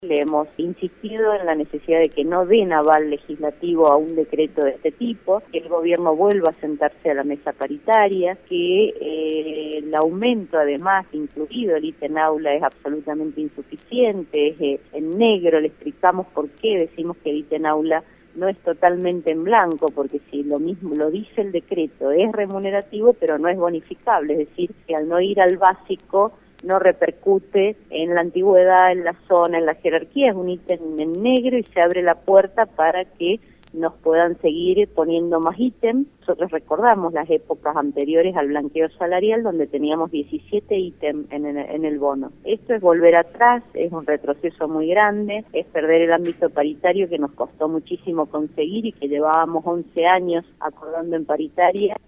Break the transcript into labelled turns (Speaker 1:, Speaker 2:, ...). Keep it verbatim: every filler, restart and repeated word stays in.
Speaker 1: Le hemos insistido en la necesidad de que no den aval legislativo a un decreto de este tipo, que el gobierno vuelva a sentarse a la mesa paritaria, que eh, el aumento además, incluido el ítem aula, es absolutamente insuficiente, es eh, en negro. Le explicamos por qué decimos que el ítem aula no es totalmente en blanco, porque si lo mismo lo dice el decreto, es remunerativo, pero no es bonificable, es decir, que al no ir al básico no repercute en la antigüedad, en la zona, en la jerarquía, es un ítem en negro y se abre la puerta para que nos puedan seguir poniendo más ítems. Nosotros recordamos las épocas anteriores al blanqueo salarial, donde teníamos diecisiete ítems en, en, en el bono. Esto es volver atrás, es un retroceso muy grande, es perder el ámbito paritario que nos costó muchísimo conseguir y que llevábamos once años acordando en paritaria.